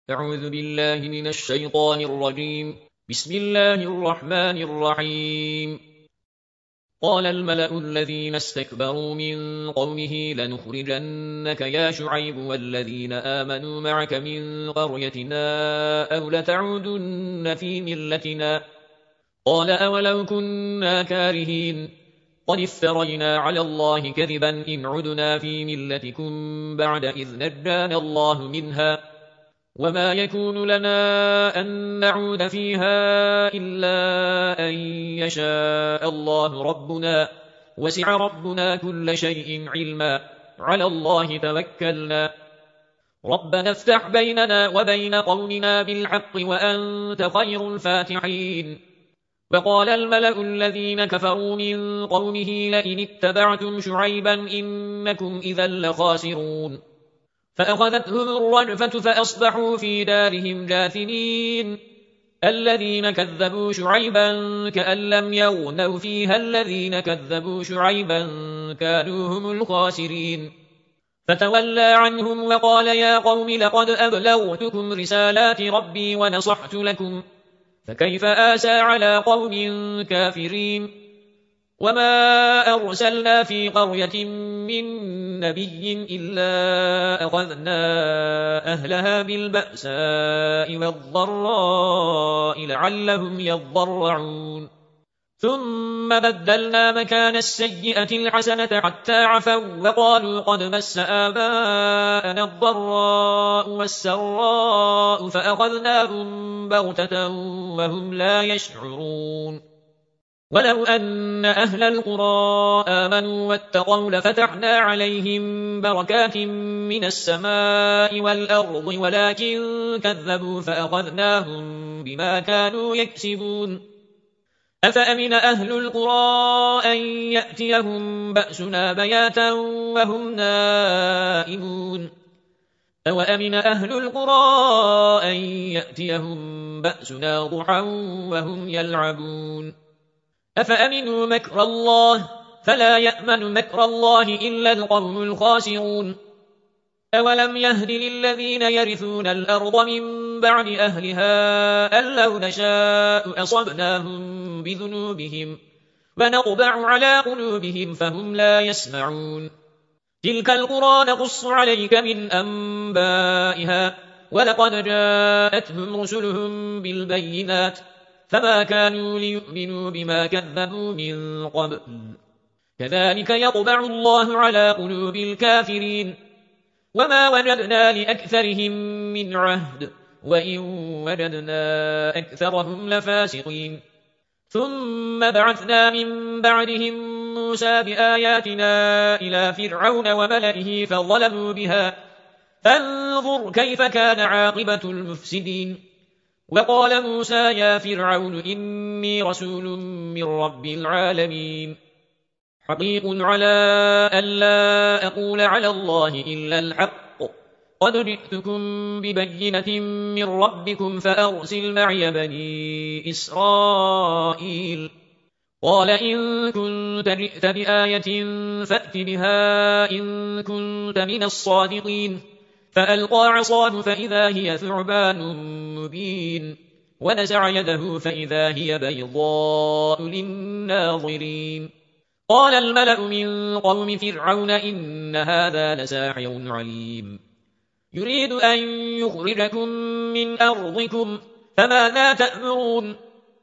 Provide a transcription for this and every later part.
أعوذ بالله من الشيطان الرجيم. بسم الله الرحمن الرحيم. قال الملأ الذين استكبروا من قومه لنخرجنك يا شعيب والذين آمنوا معك من قريتنا أو لتعودن في ملتنا. قال أولو كنا كارهين قد افترينا على الله كذبا إن عدنا في ملتكم بعد إذ نجانا الله منها وما يكون لنا أن نعود فيها إلا أن يشاء الله ربنا وسع ربنا كل شيء علما على الله توكلنا ربنا افتح بيننا وبين قومنا بالحق وأنت خير الفاتحين. وقال الملأ الذين كفروا من قومه لئن اتبعتم شعيبا إنكم إذا لخاسرون فأخذتهم الرجفة فأصبحوا في دارهم جاثمين. الذين كذبوا شعيبا كأن لم يغنوا فيها الذين كذبوا شعيبا كانوا هم الخاسرين. فتولى عنهم وقال يا قوم لقد أبلغتكم رسالات ربي ونصحت لكم فكيف آسى على قوم كافرين. وما أرسلنا في قرية من نبي إلا أخذنا أهلها بالبأساء والضراء لعلهم يضرعون ثم بدلنا مكان السيئة الحسنة حتى عفوا وقالوا قد مس آباءنا الضراء والسراء فأخذناهم بغتة وهم لا يشعرون. ولو أن أهل القرى آمنوا واتقوا لفتحنا عليهم بركات من السماء والأرض ولكن كذبوا فأخذناهم بما كانوا يكسبون. أفأمن أهل القرى أن يأتيهم بأسنا بياتا وهم نائمون أوأمن أهل القرى أن يأتيهم بأسنا ضحى وهم يلعبون أفأمنوا مكر الله فلا يأمن مكر الله إلا القوم الخاسرون. أولم يهد للذين يرثون الأرض من بعد أهلها أن لو نشاء أصبناهم بذنوبهم ونطبع على قلوبهم فهم لا يسمعون. تلك القرى نقص عليك من أنبائها ولقد جاءتهم رسلهم بالبينات فما كانوا ليؤمنوا بما كذبوا من قبل كذلك يطبع الله على قلوب الكافرين. وما وجدنا لأكثرهم من عهد وإن وجدنا أكثرهم لفاسقين. ثم بعثنا من بعدهم موسى بآياتنا إلى فرعون وملئه فظلموا بها فانظر كيف كان عاقبة المفسدين. وقال موسى يا فرعون إني رسول من رب العالمين حقيق على أن لا أقول على الله إلا الحق قد جئتكم ببينة من ربكم فأرسل معي بني إسرائيل. قال إن كنت جئت بآية فأت بها إن كنت من الصادقين. فألقى عصاه فإذا هي ثعبان مبين ونزع يده فإذا هي بيضاء للناظرين. قال الملأ من قوم فرعون إن هذا لساحر عليم يريد أن يخرجكم من أرضكم فماذا تأمرون.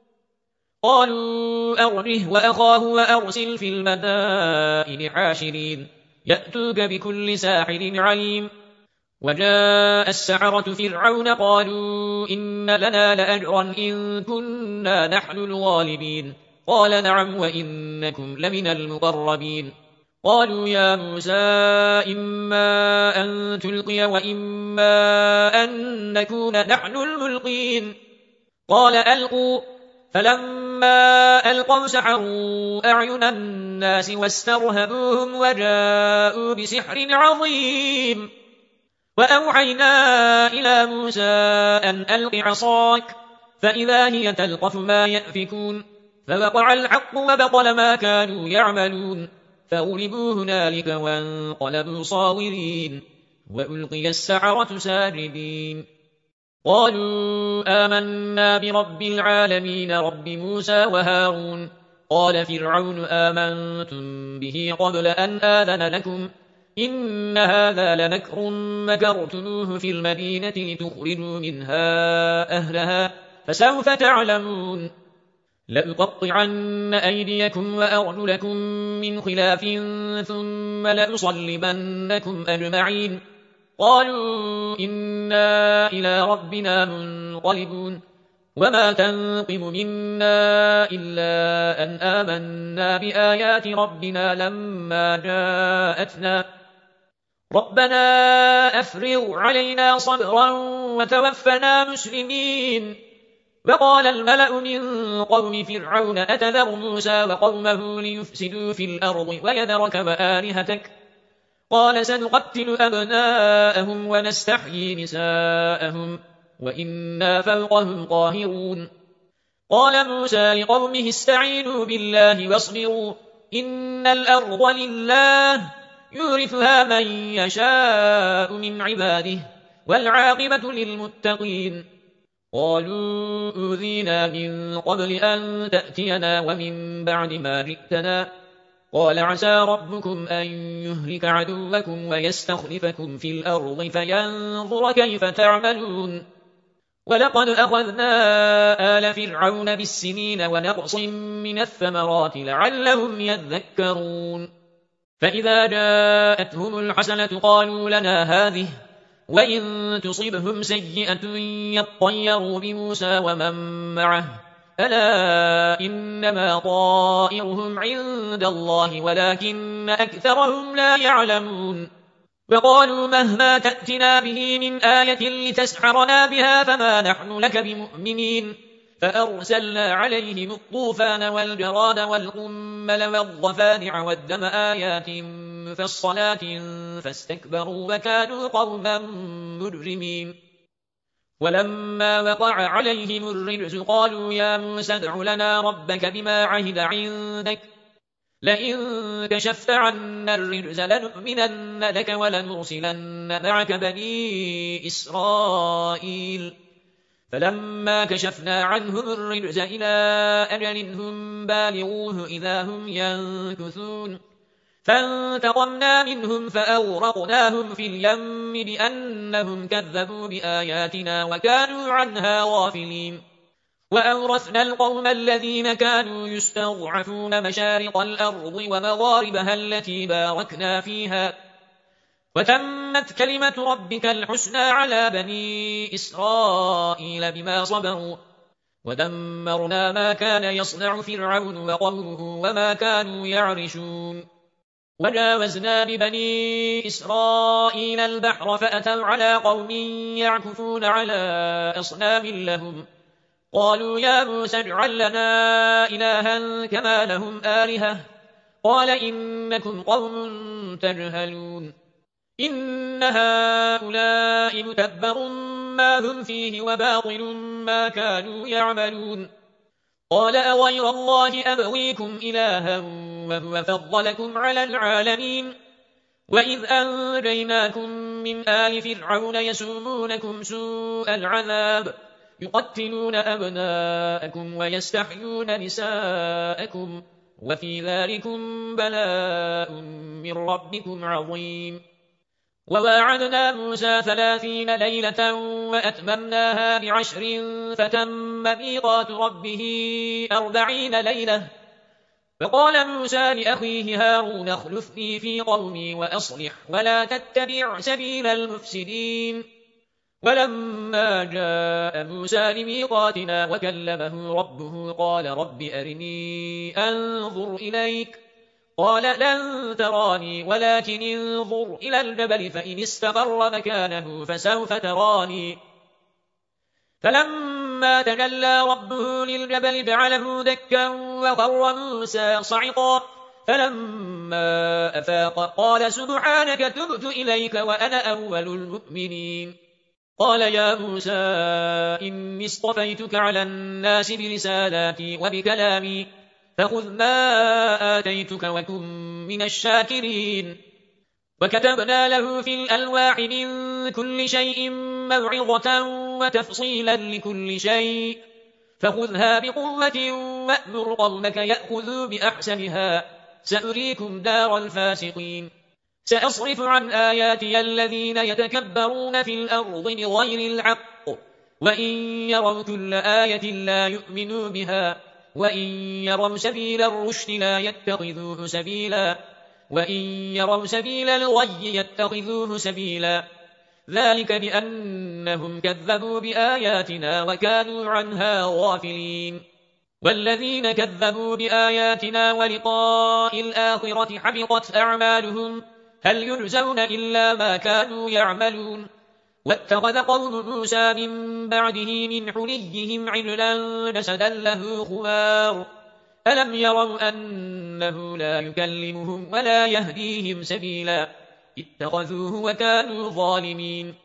قالوا أرجه وأخاه وأرسل في المدائن حاشرين يأتوك بكل ساحر عليم. وجاء السحرة فرعون قالوا إن لنا لأجرا إن كنا نحن الغالبين. قال نعم وإنكم لمن المقربين. قالوا يا موسى إما أن تلقي وإما أن نكون نحن الملقين. قال ألقوا فلما ألقوا سحروا أعين الناس واسترهبوهم وجاءوا بسحر عظيم. وأوحينا إلى موسى أن ألق عصاك فإذا هي تلقف ما يأفكون فوقع الحق وبطل ما كانوا يعملون فغلبوا هنالك وانقلبوا صاغرين وألقي السحرة ساجدين. قالوا آمنا برب العالمين رب موسى وهارون. قال فرعون آمنتم به قبل أن آذن لكم إن هذا لمكر مكرتموه في المدينة لتخرجوا منها أهلها فسوف تعلمون. لأقطعن أيديكم وأرجلكم من خلاف ثم لأصلبنكم أجمعين. قالوا إنا إلى ربنا منقلبون. وما تنقم منا إلا أن آمنا بآيات ربنا لما جاءتنا ربنا أفرغ علينا صبرا وتوفنا مسلمين. وقال الملأ من قوم فرعون أتذر موسى وقومه ليفسدوا في الأرض ويذرك وآلهتك قال سنقتل أبناءهم ونستحيي نساءهم وإنا فوقهم قاهرون. قال موسى لقومه استعينوا بالله واصبروا إن الأرض لله يورثها من يشاء من عباده والعاقبة للمتقين. قالوا أوذينا من قبل أن تأتينا ومن بعد ما جئتنا قال عسى ربكم أن يهلك عدوكم ويستخلفكم في الأرض فينظر كيف تعملون. ولقد أخذنا آل فرعون بالسنين ونقص من الثمرات لعلهم يذكرون. فإذا جاءتهم الحسنة قالوا لنا هذه وإن تصبهم سيئة يطيروا بموسى ومن معه ألا إنما طائرهم عند الله ولكن أكثرهم لا يعلمون. وقالوا مهما تأتنا به من آية لتسحرنا بها فما نحن لك بمؤمنين. فأرسلنا عليهم الطوفان والجراد والقمل والضفادع والدم آيات مفصلات فاستكبروا وكانوا قوما مجرمين. ولما وقع عليهم الرجز قالوا يا موسى ادع لنا ربك بما عهد عندك لئن كشفت عنا الرجز لنؤمنن لك ولنرسلن معك بني إسرائيل. فلما كشفنا عنهم الرجز إلى أجل هم بالغوه إذا هم ينكثون فانتقمنا منهم فأغرقناهم في اليم بأنهم كذبوا بآياتنا وكانوا عنها غافلين. وأورثنا القوم الذين كانوا يستضعفون مشارق الأرض ومغاربها التي باركنا فيها وتمت كلمة ربك الحسنى على بني إسرائيل بما صبروا ودمرنا ما كان يصنع فرعون وقومه وما كانوا يعرشون. وجاوزنا ببني إسرائيل البحر فأتوا على قوم يعكفون على أصنام لهم قالوا يا موسى اجعل لنا إلها كما لهم آلهة قال إنكم قوم تجهلون. إن هؤلاء متبر ما هم فيه وباطل ما كانوا يعملون. قال أغير الله أبغيكم إلها وهو فضلكم على العالمين وإذ أنجيناكم من آل فرعون يسومونكم سوء العذاب يقتلون أبناءكم ويستحيون نساءكم وفي ذلكم بلاء من ربكم عظيم. وواعدنا موسى 30 ليلة وأتممناها ب10 فتم ميقات ربه 40 ليلة. فقال موسى لأخيه هارون اخلفني في قومي وأصلح ولا تتبع سبيل المفسدين. ولما جاء موسى لميقاتنا وكلمه ربه قال رب أرني أنظر إليك قال لن تراني ولكن انظر إلى الجبل فإن استقر مكانه فسوف تراني. فلما تجلى ربه للجبل جعله دكا وخر موسى صعقا فلما أفاق قال سبحانك تبت إليك وأنا أول المؤمنين. قال يا موسى إني اصطفيتك على الناس برسالاتي وبكلامي فخذ ما آتيتك وكن من الشاكرين. وكتبنا له في الألواح من كل شيء موعظة وتفصيلا لكل شيء فخذها بقوة وأمر قومك يأخذوا بأحسنها سأريكم دار الفاسقين سأصرف عن آياتي الذين يتكبرون في الأرض بغير الحق وإن يروا كل آية لا يؤمنوا بها وإن يروا سبيل الرشد لا يتخذوه سبيلا وإن يروا سبيل الغي يتخذوه سبيلا ذلك بأنهم كذبوا بآياتنا وكانوا عنها غافلين والذين كذبوا بآياتنا ولقاء الآخرة حبطت أعمالهم هل يجزون إلا ما كانوا يعملون واتخذ قوم موسى من بعده من حليهم عجلا جسدا له خوار ألم يروا أنه لا يكلمهم ولا يهديهم سبيلا اتخذوه وكانوا ظالمين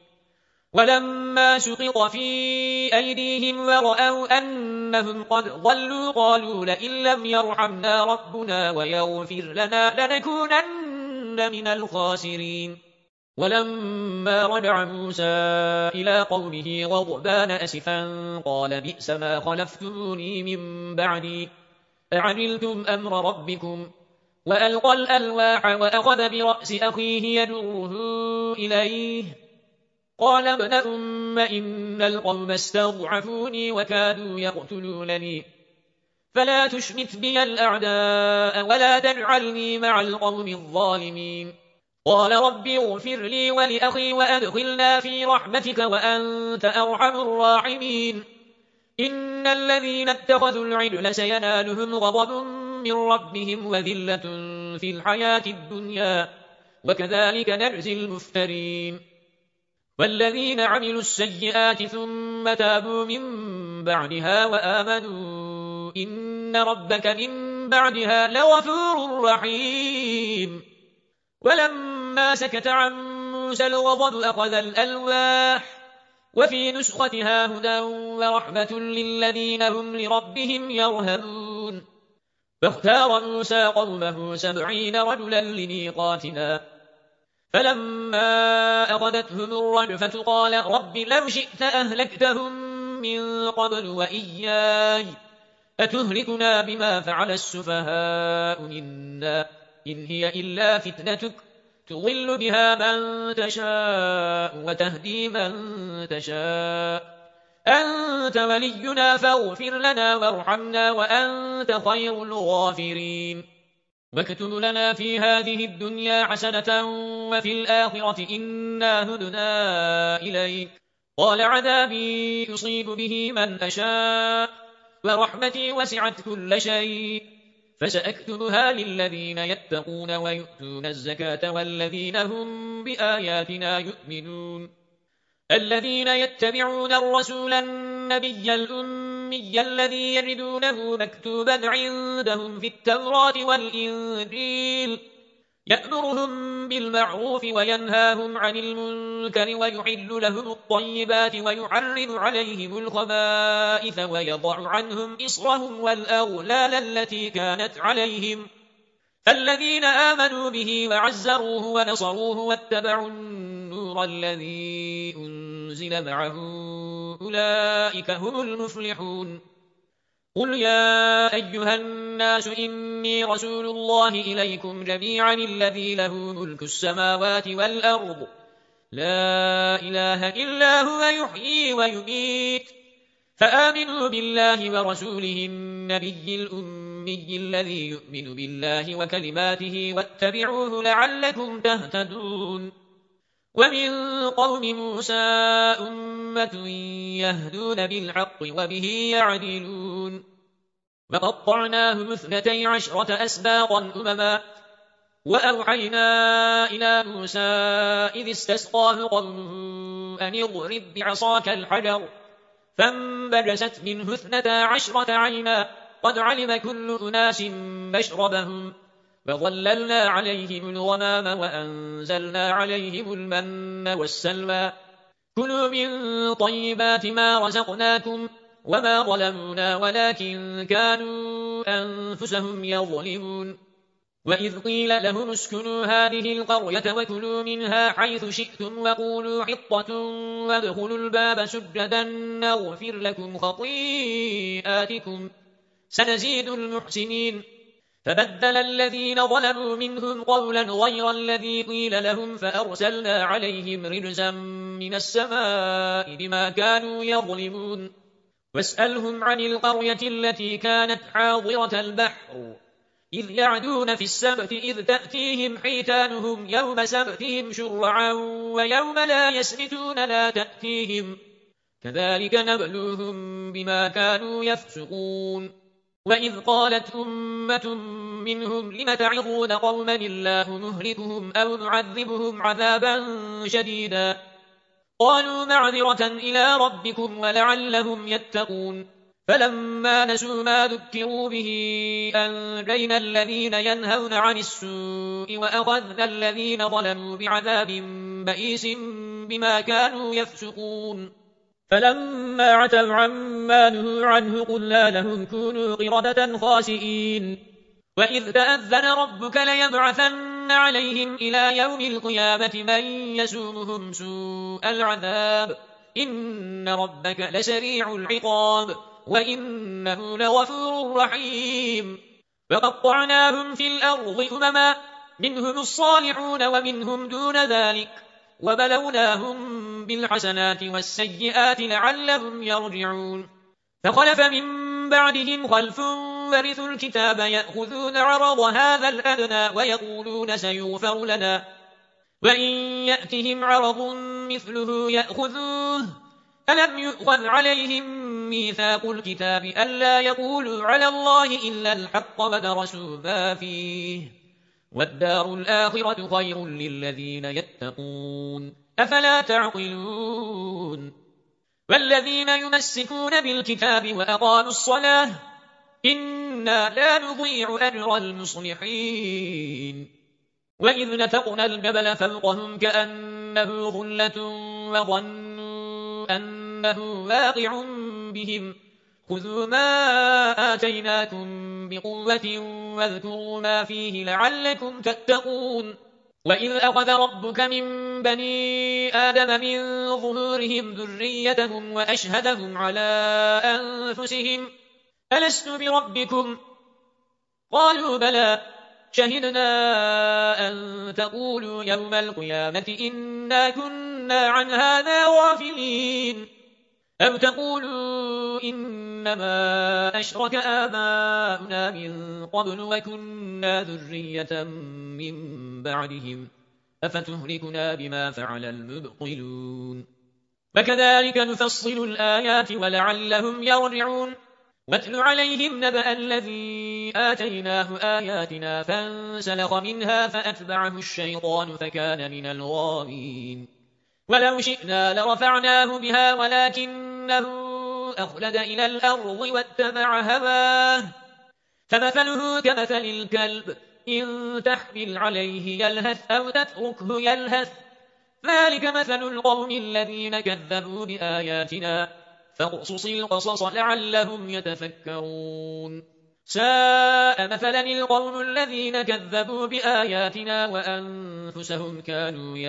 ولما سقط في أيديهم ورأوا أنهم قد ضلوا قالوا لئن لم يرحمنا ربنا ويغفر لنا لنكونن من الخاسرين ولما رجع موسى إلى قومه غضبان أسفا قال بئس ما خلفتموني من بعدي أعجلتم أمر ربكم وألقى الألواح وأخذ برأس أخيه يجره إليه قال ابن أم إن القوم استضعفوني وكادوا يقتلونني فلا تشمت بي الأعداء ولا تجعلني مع القوم الظالمين قال رب اغفر لي ولأخي وأدخلنا في رحمتك وأنت أرحم الراحمين إن الذين اتخذوا العجل سينالهم غضب من ربهم وذلة في الحياة الدنيا وكذلك نجزي المفترين والذين عملوا السيئات ثم تابوا من بعدها وآمنوا إن ربك من بعدها لغفور رحيم ولما سكت عن موسى الغضب أخذ الألواح وفي نسختها هدى ورحمة للذين هم لربهم يرهبون فاختار موسى قومه 70 رجلا لميقاتنا فلما أخذتهم الرجفة قال رب لو شئت أهلكتهم من قبل وإياي أتهلكنا بما فعل السفهاء منا إن هي إلا فتنتك تضل بها من تشاء وتهدي من تشاء أنت ولينا فاغفر لنا وارحمنا وأنت خير الغافرين واكتب لنا في هذه الدنيا حسنة وفي الآخرة إنا هدنا إليك قال عذابي يصيب به من أشاء ورحمتي وسعت كل شيء فسأكتبها للذين يتقون ويؤتون الزكاة والذين هم بآياتنا يؤمنون الذين يتبعون الرسول النبي الأمي الذي يجدونه مكتوبا عندهم في التوراة والإنجيل يأمرهم بالمعروف وينهاهم عن المنكر ويحل لهم الطيبات ويحرم عليهم الخبائث ويضع عنهم إصرهم والأغلال التي كانت عليهم الذين آمنوا به وعزروه ونصروه واتبعوا النور الذي أنزل معه أولئك هم المفلحون قل يا أيها الناس إني رسول الله إليكم جميعا الذي له ملك السماوات والأرض لا إله إلا هو يحيي ويميت فآمنوا بالله ورسوله النبي الأمي الذي يؤمن بالله وكلماته واتبعوه لعلكم تهتدون ومن قوم موسى أمة يهدون بالحق وبه يعدلون وقطعناهم 12 أسباطا أمما وأوحينا إلى موسى إذ استسقاه قومه أن اضرب بعصاك الحجر فانبجست منه 12 عينا قد علم كل أناس مشربهم وظللنا عليهم الغمام وأنزلنا عليهم المن والسلوى كلوا من طيبات ما رزقناكم وما ظلمونا ولكن كانوا أنفسهم يظلمون وإذ قيل لهم اسكنوا هذه القرية وكلوا منها حيث شئتم وقولوا حطة وادخلوا الباب سجدا نغفر لكم خطيئاتكم سنزيد المحسنين فبدل الذين ظلموا منهم قولا غير الذي قيل لهم فأرسلنا عليهم رجزا من السماء بما كانوا يظلمون واسألهم عن القرية التي كانت حاضرة البحر إذ يعدون في السبت إذ تأتيهم حيتانهم يوم سبتهم شرعا ويوم لا يسبتون لا تأتيهم كذلك نبلوهم بما كانوا يفسقون وإذ قالت أمة منهم لم تعظون قوما الله مهلكهم أو معذبهم عذابا شديدا قالوا معذرة إلى ربكم ولعلهم يتقون فلما نسوا ما ذكروا به أنجينا الذين ينهون عن السوء وأخذنا الذين ظلموا بعذاب بئيس بما كانوا يفسقون فلما عتوا عما نهوا عنه قلنا لهم كونوا قردة خاسئين وإذ تأذن ربك ليبعثن عليهم إلى يوم القيامة من يسومهم سوء العذاب إن ربك لسريع العقاب وإنه لغفور رحيم وقطعناهم في الأرض أمما منهم الصالحون ومنهم دون ذلك وبلوناهم بالحسنات والسيئات لعلهم يرجعون فخلف من بعدهم خلف ورثوا الكتاب يأخذون عرض هذا الأدنى ويقولون سيغفر لنا وإن يأتهم عرض مثله يأخذوه ألم يؤخذ عليهم ميثاق الكتاب ألا يقولوا على الله إلا الحق ودرسوا ما فيه والدار الآخرة خير للذين يتقون أفلا تعقلون والذين يمسكون بالكتاب وأقاموا الصلاة إنا لا نضيع أجر المصلحين وإذ نتقنا الجبل فوقهم كأنه ظلة وظنوا أنه واقع بهم خذوا ما آتيناكم بقوة واذكروا ما فيه لعلكم تتقون وإذ أخذ ربك من بني آدم من ظهورهم ذريتهم وأشهدهم على أنفسهم ألست بربكم قالوا بلى شهدنا أن تقولوا يوم القيامة إنا كنا عن هذا غافلين أو تقولوا إنما أشرك آباؤنا من قبل وكنا ذرية من بعدهم أفتهلكنا بما فعل المبطلون وكذلك نفصل الآيات ولعلهم يرجعون واتل عليهم نبأ الذي آتيناه آياتنا فانسلخ منها فأتبعه الشيطان فكان من الغاوين ولو شئنا لرفعناه بها ولكنه أخلد إلى الأرض واتبع هواه فمثله كمثل الكلب إن تحمل عليه يلهث أو تتركه يلهث ذلك مثل القوم الذين كذبوا بآياتنا فاقصص القصص لعلهم يتفكرون ساء مثلا القوم الذين كذبوا بآياتنا وأنفسهم كانوا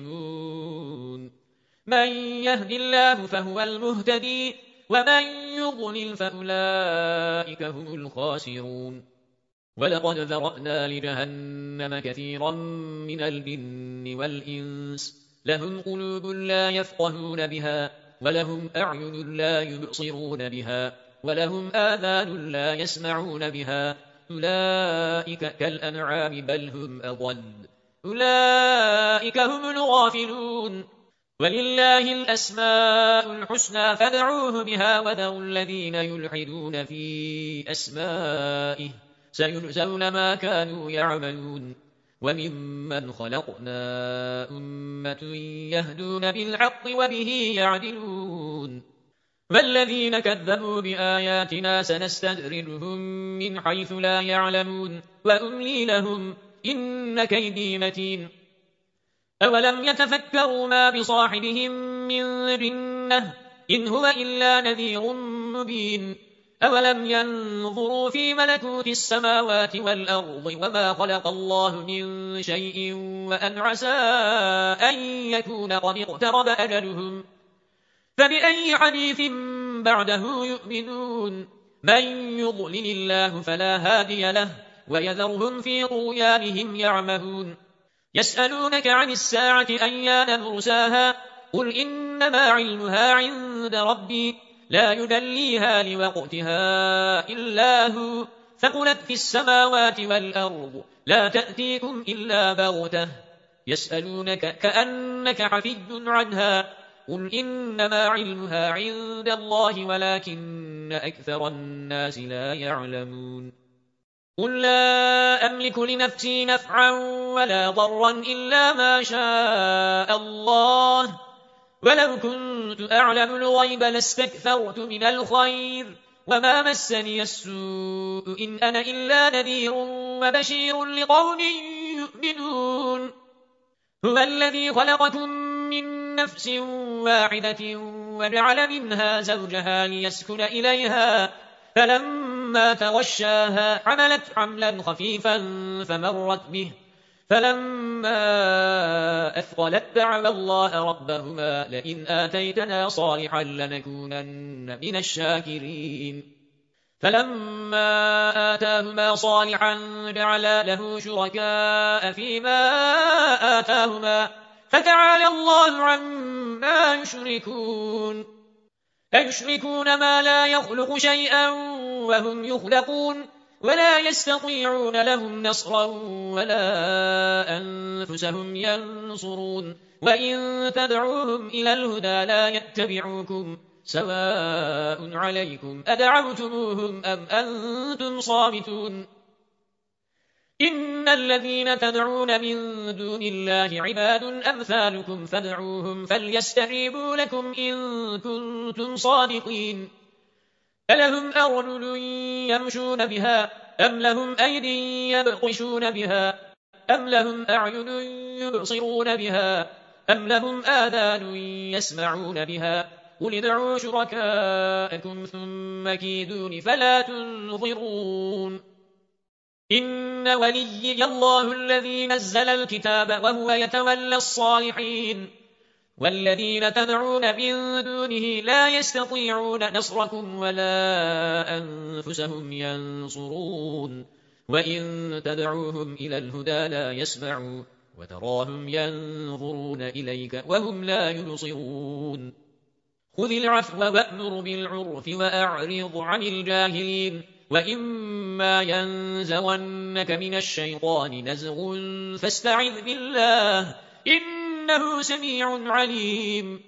يظلمون من يهد الله فهو المهتدي ومن يضلل فأولئك هم الخاسرون ولقد ذرأنا لجهنم كثيرا من الجن والإنس لهم قلوب لا يفقهون بها ولهم أعين لا يبصرون بها ولهم آذان لا يسمعون بها أولئك كالأنعام بل هم أضل أولئك هم الغافلون ولله الأسماء الحسنى فادعوه بها وذروا الذين يلحدون في أسمائه سيجزون ما كانوا يعملون وممن خلقنا أمة يهدون بالحق وبه يعدلون والذين كذبوا بآياتنا سنستدرجهم من حيث لا يعلمون وأملي لهم إن كيدي متين أولم يتفكروا ما بصاحبهم من جنة إن هو إلا نذير مبين أولم ينظروا في ملكوت السماوات والأرض وما خلق الله من شيء وأن عسى أن يكون قد اقترب أجلهم فبأي حديث بعده يؤمنون من يضلل الله فلا هادي له ويذرهم في طغيانهم يعمهون يسألونك عن الساعة أيان مرساها قل إنما علمها عند ربي لا يدليها لوقتها إلا هو ثقلت في السماوات والأرض لا تأتيكم إلا بغتة يسألونك كأنك حفي عنها قل إنما علمها عند الله ولكن أكثر الناس لا يعلمون قل لا أملك لنفسي نفعا ولا ضرا إلا ما شاء الله ولو كنت أعلم الغيب لاستكثرت من الخير وما مسني السوء إن أنا إلا نذير وبشير لقوم يؤمنون هو الذي خلقكم من نفس واحدة وجعل منها زوجها ليسكن إليها فلما تغشاها حملت حملا خفيفا فمرت به فلما أثقلت دعوا الله ربهما لئن آتيتنا صالحا لنكونن من الشاكرين فلما آتاهما صالحا جعلا له شركاء فيما آتاهما فتعالى الله عما يشركون أيشركون ما لا يخلق شيئا وهم يخلقون ولا يستطيعون لهم نصرا ولا أنفسهم ينصرون وإن تدعوهم إلى الهدى لا يتبعوكم سواء عليكم أدعوتموهم أم أنتم صامتون إن الذين تدعون من دون الله عباد أمثالكم فادعوهم فليستجيبوا لكم إن كنتم صادقين ألهم أرجل يمشون بها أم لهم أيدي يبطشون بها أم لهم أعين يبصرون بها أم لهم آذان يسمعون بها قل ادعوا شركاءكم ثم كيدون فلا تنظرون إن وليي الله الذي نزل الكتاب وهو يتولى الصالحين والذين تدعون من دونه لا يستطيعون نصركم ولا أنفسهم ينصرون وإن تدعوهم إلى الهدى لا يسمعوا وتراهم ينظرون إليك وهم لا يبصرون خذ العفو وأمر بالعرف وأعرض عن الجاهلين وإما ينزغنك من الشيطان نزغ فاستعذ بالله إنه سميع عليم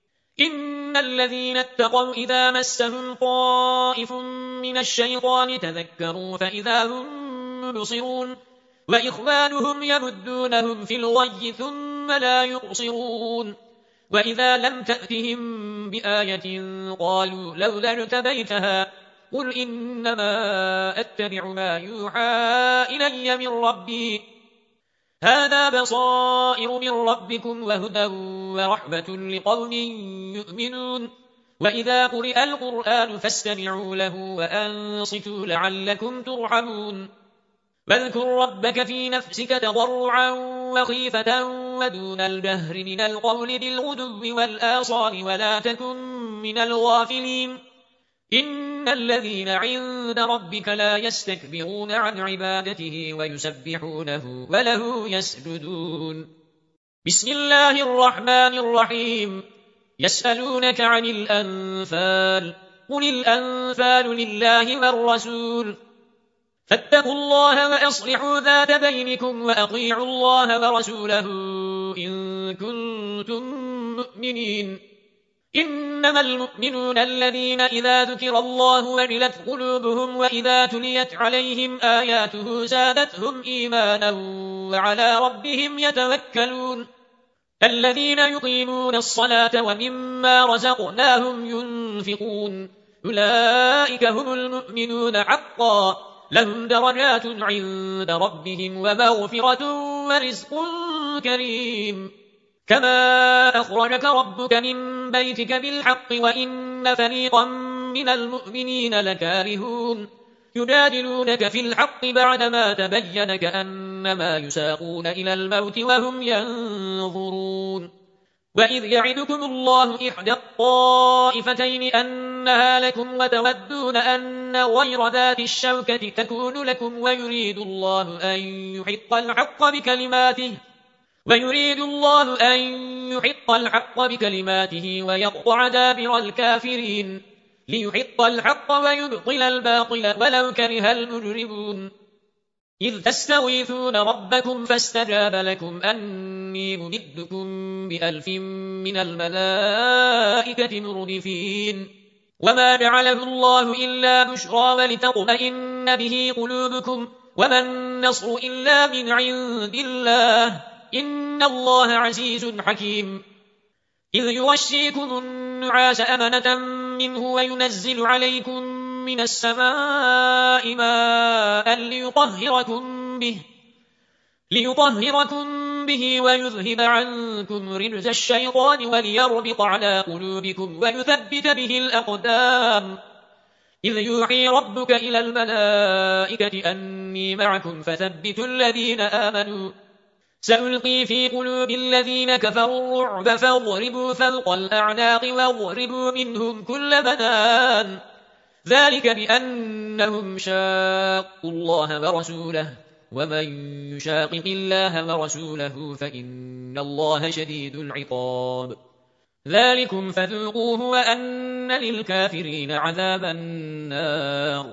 إن الذين اتقوا إذا مسهم طائف من الشيطان تذكروا فإذا هم مبصرون وإخوانهم يمدونهم في الغي ثم لا يقصرون وإذا لم تأتهم بآية قالوا لولا اجتبيتها قل إنما أتبع ما يوحى إلي من ربي هذا بصائر من ربكم وهدى ورحمة لقوم يؤمنون وإذا قرئ القرآن فاستمعوا له وأنصتوا لعلكم ترحمون واذكر ربك في نفسك تضرعا وخيفة ودون الجهر من القول بالغدو والآصال ولا تكن من الغافلين إن الذين عند ربك لا يستكبرون عن عبادته ويسبحونه وله يسجدون بسم الله الرحمن الرحيم يسألونك عن الأنفال قل الأنفال لله والرسول فاتقوا الله وأصلحوا ذات بينكم وأطيعوا الله ورسوله إن كنتم مؤمنين إنما المؤمنون الذين إذا ذكر الله وجلت قلوبهم وإذا تليت عليهم آياته زادتهم إيمانا وعلى ربهم يتوكلون الذين يقيمون الصلاة ومما رزقناهم ينفقون أولئك هم المؤمنون حقا لهم درجات عند ربهم ومغفرة ورزق كريم كما أخرجك ربك من بيتك بالحق وإن فريقا من المؤمنين لكارهون يجادلونك في الحق بعدما تبين كأنما يساقون إلى الموت وهم ينظرون وإذ يعدكم الله إحدى الطائفتين أنها لكم وتودون أن غير ذات الشوكة تكون لكم ويريد الله أن يحق الحق بكلماته ويقطع دابر الكافرين ليحق الحق ويبطل الباطل ولو كره المجرمون إذ تستغيثون ربكم فاستجاب لكم أني ممدكم ب1000 من الملائكة مردفين وما جعله الله إلا بشرى ولتطمئن به قلوبكم وما النصر إلا من عند الله إن الله عزيز حكيم إذ يغشيكم النعاس أمنة منه وينزل عليكم من السماء ماء ليطهركم به ويذهب عنكم رجز الشيطان وليربط على قلوبكم ويثبت به الأقدام إذ يوحي ربك إلى الملائكة أني معكم فثبتوا الذين آمنوا سألقي في قلوب الذين كفروا الرعب فاضربوا فوق الأعناق واضربوا منهم كل بنان ذلك بأنهم شاقوا الله ورسوله ومن يشاقق الله ورسوله فإن الله شديد العقاب ذلكم فذوقوه وأن للكافرين عذاب النار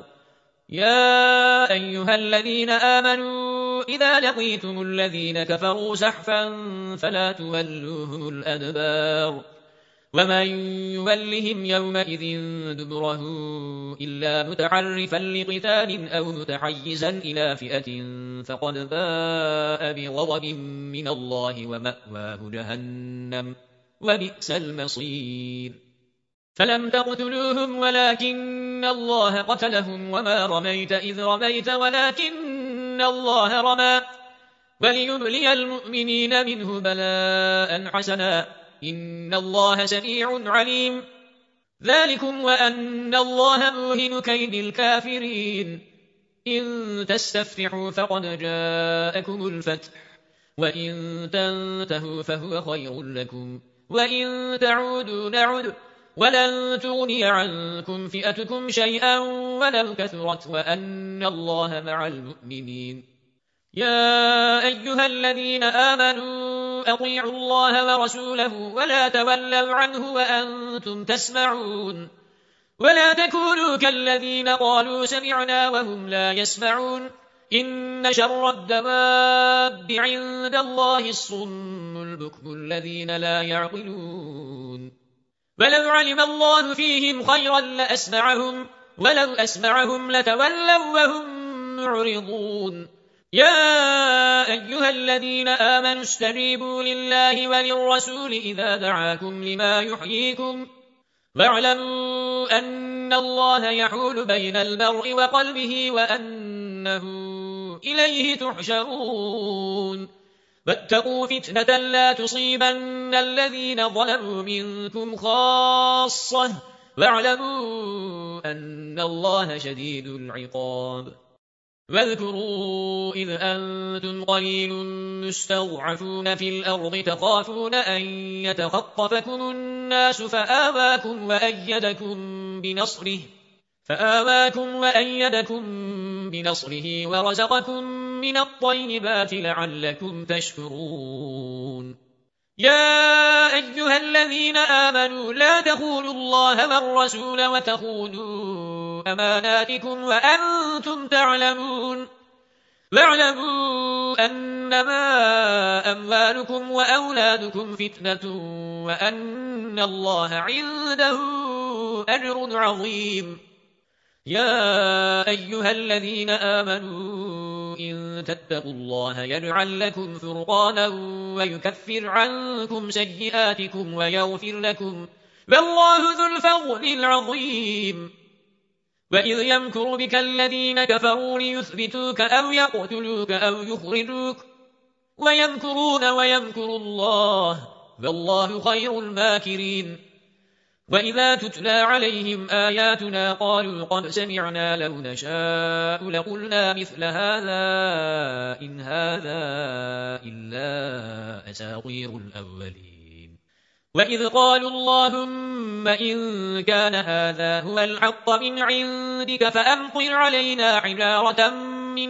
يا أيها الذين آمنوا إذا لقيتم الذين كفروا زحفا فلا تولوهم الأدبار ومن يولهم يومئذ دبره إلا متعرفا لقتال أو متحيزا إلى فئة فقد باء بغضب من الله ومأواه جهنم وبئس المصير فلم تقتلوهم ولكن الله قتلهم وما رميت إذ رميت ولكن الله رمى وليبلي المؤمنين منه بلاء حسنا إن الله سميع عليم ذلكم وأن الله موهن كيد الكافرين إن تستفتحوا فقد جاءكم الفتح وإن تنتهوا فهو خير لكم وإن تعودوا نعد ولن تغني عنكم فئتكم شيئا ولو كثرت وأن الله مع المؤمنين يا أيها الذين آمنوا أطيعوا الله ورسوله ولا تولوا عنه وأنتم تسمعون ولا تكونوا كالذين قالوا سمعنا وهم لا يسمعون إن شر الدواب عند الله الصم البكم الذين لا يعقلون ولو علم الله فيهم خيرا لأسمعهم ولو أسمعهم لتولوا وهم معرضون يا أيها الذين آمنوا استجيبوا لله وللرسول إذا دعاكم لما يحييكم واعلموا أن الله يحول بين المرء وقلبه وأنه إليه تحشرون واتقوا فتنة لا تصيبن الذين ظلموا منكم خاصة واعلموا أن الله شديد العقاب واذكروا إذ أنتم قليل مستضعفون في الأرض تخافون أن يتخطفكم الناس فآواكم وأيدكم بنصره ورزقكم من الطيبات لعلكم تشكرون يا أيها الذين آمنوا لا تخونوا الله والرسول وتخونوا أماناتكم وأنتم تعلمون واعلموا أنما أموالكم وأولادكم فتنة وأن الله عنده أجر عظيم يا أيها الذين آمنوا إن تتقوا الله يجعل لكم فرقانا ويكفر عنكم سيئاتكم ويغفر لكم والله ذو الفضل العظيم وإذ يمكر بك الذين كفروا ليثبتوك أو يقتلوك أو يخرجوك ويمكرون ويمكر الله والله خير الماكرين وإذا تتلى عليهم آياتنا قالوا قد سمعنا لو نشاء لقلنا مثل هذا إن هذا إلا أساطير الأولين وإذ قالوا اللهم إن كان هذا هو الحق من عندك فأمطر علينا حجارة من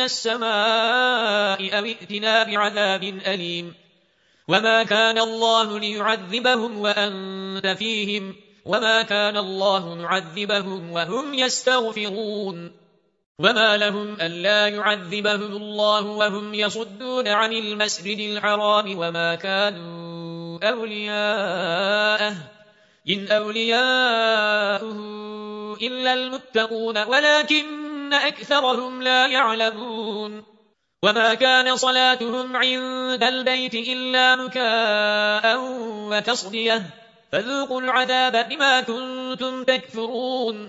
السماء أو ائتنا بعذاب أليم وما كان الله ليعذبهم وأنت فيهم وما كان الله معذبهم وهم يستغفرون وما لهم ألا يعذبهم الله وهم يصدون عن المسجد الحرام وما كانوا أولياءه إن أولياؤه إلا المتقون ولكن أكثرهم لا يعلمون وما كان صلاتهم عند البيت إلا مكاء وتصدية فذوقوا العذاب بما كنتم تكفرون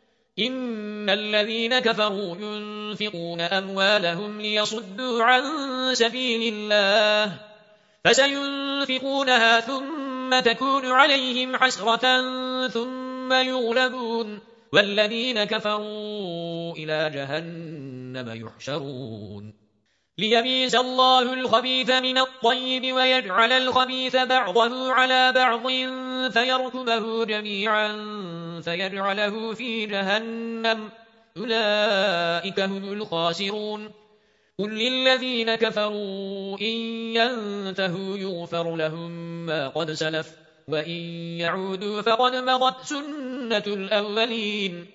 إن الذين كفروا ينفقون أموالهم ليصدوا عن سبيل الله فسينفقونها ثم تكون عليهم حسرة ثم يغلبون والذين كفروا إلى جهنم يحشرون ليميز الله الخبيث من الطيب ويجعل الخبيث بعضه على بعض فيركمه جميعا فيجعله في جهنم أولئك هم الخاسرون قل للذين كفروا إن ينتهوا يغفر لهم ما قد سلف وإن يعودوا فقد مضت سنة الأولين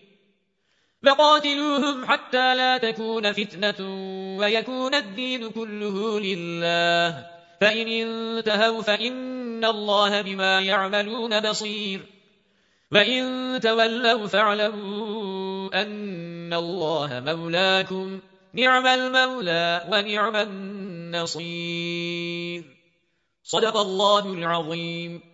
فقاتلوهم حتى لا تكون فتنة ويكون الدين كله لله فإن انتهوا فإن الله بما يعملون بصير وإن تولوا فاعلموا أن الله مولاكم نعم المولى ونعم النصير صدق الله العظيم